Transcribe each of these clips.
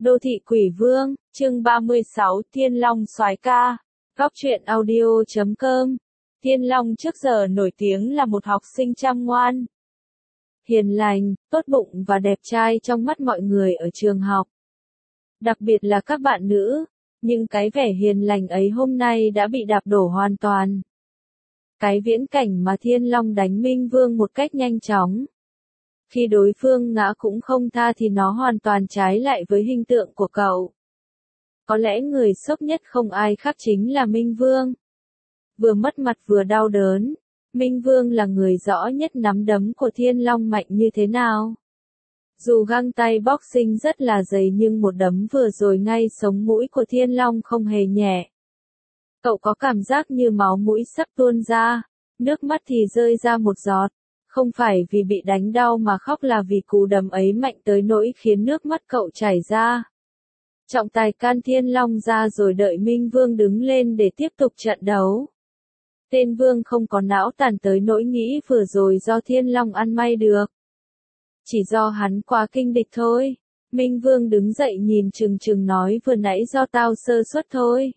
Đô thị quỷ vương, chương 36, Thiên Long soái ca. Góc truyện audio.com. Thiên Long trước giờ nổi tiếng là một học sinh chăm ngoan, hiền lành, tốt bụng và đẹp trai trong mắt mọi người ở trường học. Đặc biệt là các bạn nữ, nhưng cái vẻ hiền lành ấy hôm nay đã bị đạp đổ hoàn toàn. Cái viễn cảnh mà Thiên Long đánh Minh Vương một cách nhanh chóng, khi đối phương ngã cũng không tha thì nó hoàn toàn trái lại với hình tượng của cậu. Có lẽ người sốc nhất không ai khác chính là Minh Vương. Vừa mất mặt vừa đau đớn, Minh Vương là người rõ nhất nắm đấm của Thiên Long mạnh như thế nào. Dù găng tay boxing rất là dày nhưng một đấm vừa rồi ngay sống mũi của Thiên Long không hề nhẹ. Cậu có cảm giác như máu mũi sắp tuôn ra, nước mắt thì rơi ra một giọt. Không phải vì bị đánh đau mà khóc là vì cú đấm ấy mạnh tới nỗi khiến nước mắt cậu chảy ra. Trọng tài can Thiên Long ra rồi đợi Minh Vương đứng lên để tiếp tục trận đấu. Tên Vương không có não tàn tới nỗi nghĩ vừa rồi do Thiên Long ăn may được. Chỉ do hắn quá kinh địch thôi. Minh Vương đứng dậy nhìn chừng chừng nói vừa nãy do tao sơ suất thôi.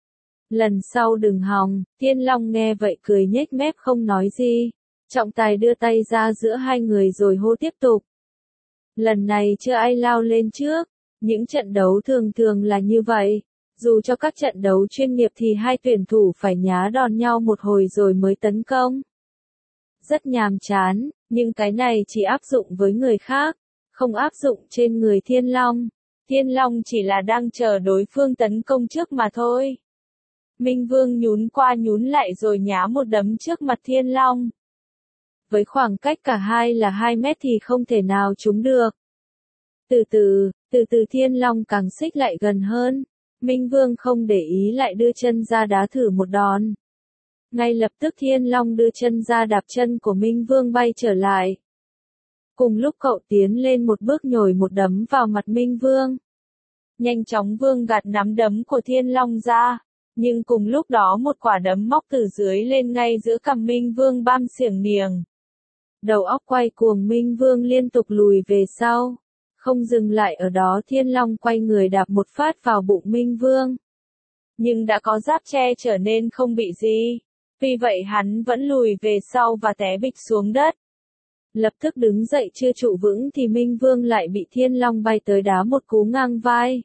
Lần sau đừng hòng, Thiên Long nghe vậy cười nhếch mép không nói gì. Trọng tài đưa tay ra giữa hai người rồi hô tiếp tục. Lần này chưa ai lao lên trước, những trận đấu thường thường là như vậy. Dù cho các trận đấu chuyên nghiệp thì hai tuyển thủ phải nhá đòn nhau một hồi rồi mới tấn công. Rất nhàm chán, nhưng cái này chỉ áp dụng với người khác, không áp dụng trên người Thiên Long. Thiên Long chỉ là đang chờ đối phương tấn công trước mà thôi. Minh Vương nhún qua nhún lại rồi nhá một đấm trước mặt Thiên Long. Với khoảng cách cả hai là 2 mét thì không thể nào trúng được. Từ từ Thiên Long càng xích lại gần hơn. Minh Vương không để ý lại đưa chân ra đá thử một đòn. Ngay lập tức Thiên Long đưa chân ra đạp chân của Minh Vương bay trở lại. Cùng lúc cậu tiến lên một bước nhồi một đấm vào mặt Minh Vương. Nhanh chóng Vương gạt nắm đấm của Thiên Long ra. Nhưng cùng lúc đó một quả đấm móc từ dưới lên ngay giữa cằm Minh Vương bam xiềng niềng. Đầu óc quay cuồng Minh Vương liên tục lùi về sau. Không dừng lại ở đó Thiên Long quay người đạp một phát vào bụng Minh Vương. Nhưng đã có giáp che trở nên không bị gì. Vì vậy hắn vẫn lùi về sau và té bịch xuống đất. Lập tức đứng dậy chưa trụ vững thì Minh Vương lại bị Thiên Long bay tới đá một cú ngang vai.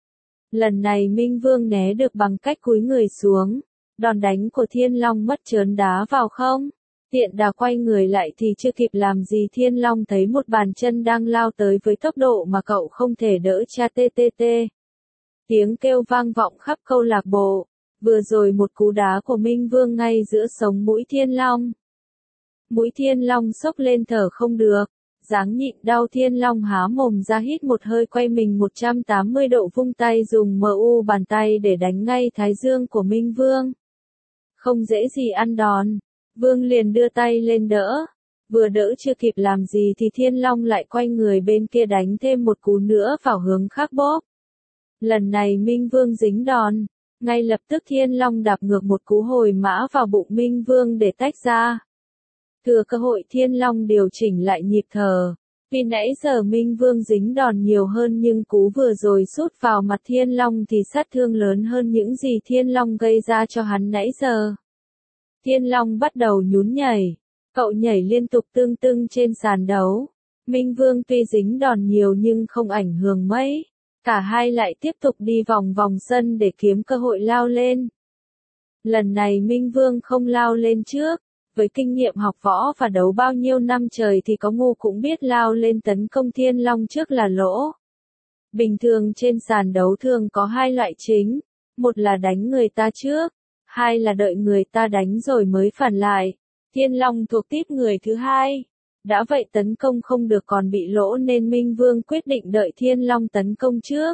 Lần này Minh Vương né được bằng cách cúi người xuống. Đòn đánh của Thiên Long mất chớn đá vào không. Tiện đà quay người lại thì chưa kịp làm gì Thiên Long thấy một bàn chân đang lao tới với tốc độ mà cậu không thể đỡ cha TTT. Tiếng kêu vang vọng khắp câu lạc bộ. Vừa rồi một cú đá của Minh Vương ngay giữa sống mũi Thiên Long. Mũi Thiên Long sốc lên thở không được. Dáng nhịn đau Thiên Long há mồm ra hít một hơi quay mình 180 độ vung tay dùng MU bàn tay để đánh ngay thái dương của Minh Vương. Không dễ gì ăn đòn. Vương liền đưa tay lên đỡ. Vừa đỡ chưa kịp làm gì thì Thiên Long lại quay người bên kia đánh thêm một cú nữa vào hướng khác bóp. Lần này Minh Vương dính đòn. Ngay lập tức Thiên Long đạp ngược một cú hồi mã vào bụng Minh Vương để tách ra. Thừa cơ hội Thiên Long điều chỉnh lại nhịp thở. Vì nãy giờ Minh Vương dính đòn nhiều hơn nhưng cú vừa rồi sút vào mặt Thiên Long thì sát thương lớn hơn những gì Thiên Long gây ra cho hắn nãy giờ. Thiên Long bắt đầu nhún nhảy. Cậu nhảy liên tục tương tưng trên sàn đấu. Minh Vương tuy dính đòn nhiều nhưng không ảnh hưởng mấy. Cả hai lại tiếp tục đi vòng vòng sân để kiếm cơ hội lao lên. Lần này Minh Vương không lao lên trước. Với kinh nghiệm học võ và đấu bao nhiêu năm trời thì có ngu cũng biết lao lên tấn công Thiên Long trước là lỗ. Bình thường trên sàn đấu thường có hai loại chính. Một là đánh người ta trước. Hai là đợi người ta đánh rồi mới phản lại. Thiên Long thuộc típ người thứ hai. Đã vậy tấn công không được còn bị lỗ nên Minh Vương quyết định đợi Thiên Long tấn công trước.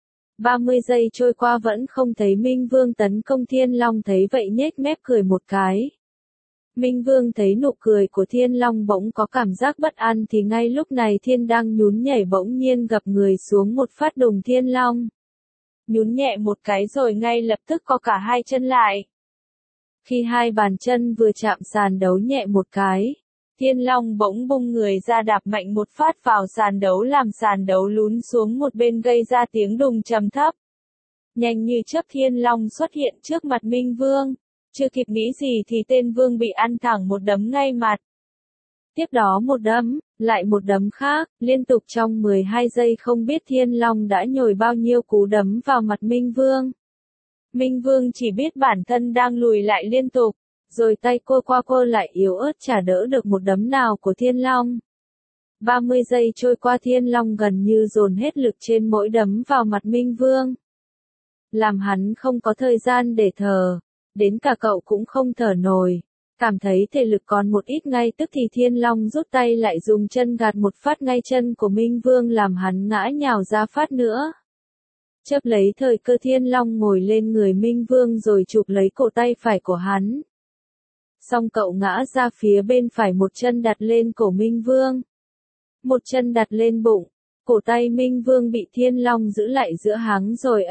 30 giây trôi qua vẫn không thấy Minh Vương tấn công Thiên Long thấy vậy nhếch mép cười một cái. Minh Vương thấy nụ cười của Thiên Long bỗng có cảm giác bất an thì ngay lúc này Thiên đang nhún nhảy bỗng nhiên gập người xuống một phát đùng Thiên Long. Nhún nhẹ một cái rồi ngay lập tức có cả hai chân lại. Khi hai bàn chân vừa chạm sàn đấu nhẹ một cái, Thiên Long bỗng bung người ra đạp mạnh một phát vào sàn đấu làm sàn đấu lún xuống một bên gây ra tiếng đùng trầm thấp. Nhanh như chớp Thiên Long xuất hiện trước mặt Minh Vương. Chưa kịp nghĩ gì thì tên Vương bị ăn thẳng một đấm ngay mặt. Tiếp đó một đấm, lại một đấm khác, liên tục trong 12 giây không biết Thiên Long đã nhồi bao nhiêu cú đấm vào mặt Minh Vương. Minh Vương chỉ biết bản thân đang lùi lại liên tục, rồi tay cô qua cô lại yếu ớt chả đỡ được một đấm nào của Thiên Long. 30 giây trôi qua Thiên Long gần như dồn hết lực trên mỗi đấm vào mặt Minh Vương. Làm hắn không có thời gian để thở, đến cả cậu cũng không thở nổi. Cảm thấy thể lực còn một ít ngay tức thì Thiên Long rút tay lại dùng chân gạt một phát ngay chân của Minh Vương làm hắn ngã nhào ra phát nữa. Chớp lấy thời cơ Thiên Long ngồi lên người Minh Vương rồi chụp lấy cổ tay phải của hắn. Xong cậu ngã ra phía bên phải một chân đặt lên cổ Minh Vương. Một chân đặt lên bụng. Cổ tay Minh Vương bị Thiên Long giữ lại giữa háng rồi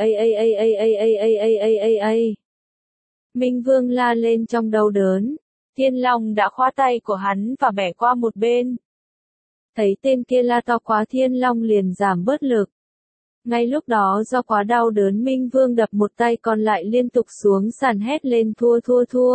Minh Vương la lên trong đau đớn. Thiên Long đã khóa tay của hắn và bẻ qua một bên. Thấy tên kia la to quá Thiên Long liền giảm bớt lực. Ngay lúc đó do quá đau đớn Minh Vương đập một tay còn lại liên tục xuống sàn hét lên thua.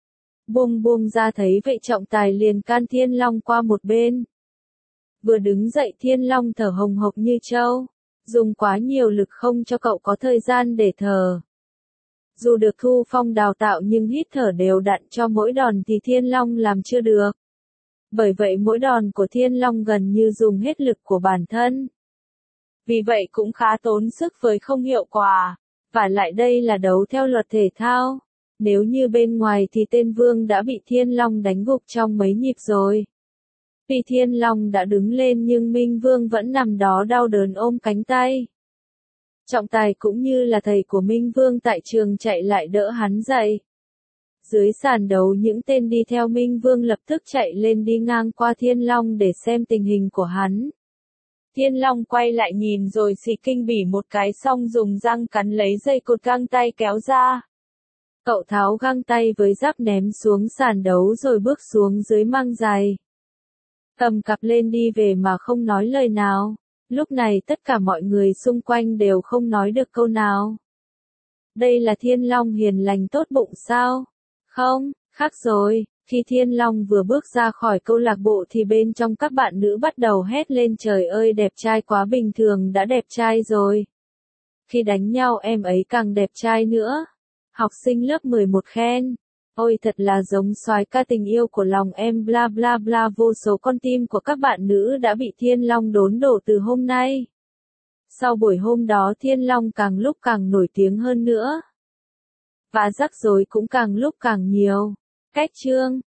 Buông ra thấy vậy trọng tài liền can Thiên Long qua một bên. Vừa đứng dậy Thiên Long thở hồng hộc như trâu. Dùng quá nhiều lực không cho cậu có thời gian để thở. Dù được Thu Phong đào tạo nhưng hít thở đều đặn cho mỗi đòn thì Thiên Long làm chưa được. Bởi vậy mỗi đòn của Thiên Long gần như dùng hết lực của bản thân. Vì vậy cũng khá tốn sức với không hiệu quả. Và lại đây là đấu theo luật thể thao. Nếu như bên ngoài thì tên Vương đã bị Thiên Long đánh gục trong mấy nhịp rồi. Vì Thiên Long đã đứng lên nhưng Minh Vương vẫn nằm đó đau đớn ôm cánh tay. Trọng tài cũng như là thầy của Minh Vương tại trường chạy lại đỡ hắn dậy. Dưới sàn đấu những tên đi theo Minh Vương lập tức chạy lên đi ngang qua Thiên Long để xem tình hình của hắn. Thiên Long quay lại nhìn rồi xì kinh bỉ một cái xong dùng răng cắn lấy dây cột găng tay kéo ra. Cậu tháo găng tay với giáp ném xuống sàn đấu rồi bước xuống dưới mang giày. Cầm cặp lên đi về mà không nói lời nào. Lúc này tất cả mọi người xung quanh đều không nói được câu nào. Đây là Thiên Long hiền lành tốt bụng sao? Không, khác rồi. Khi Thiên Long vừa bước ra khỏi câu lạc bộ thì bên trong các bạn nữ bắt đầu hét lên trời ơi đẹp trai quá bình thường đã đẹp trai rồi. Khi đánh nhau em ấy càng đẹp trai nữa. Học sinh lớp 11 khen. Ôi thật là giống soái ca tình yêu của lòng em bla bla bla vô số con tim của các bạn nữ đã bị Thiên Long đốn đổ từ hôm nay. Sau buổi hôm đó Thiên Long càng lúc càng nổi tiếng hơn nữa. Và rắc rối cũng càng lúc càng nhiều. Cách chương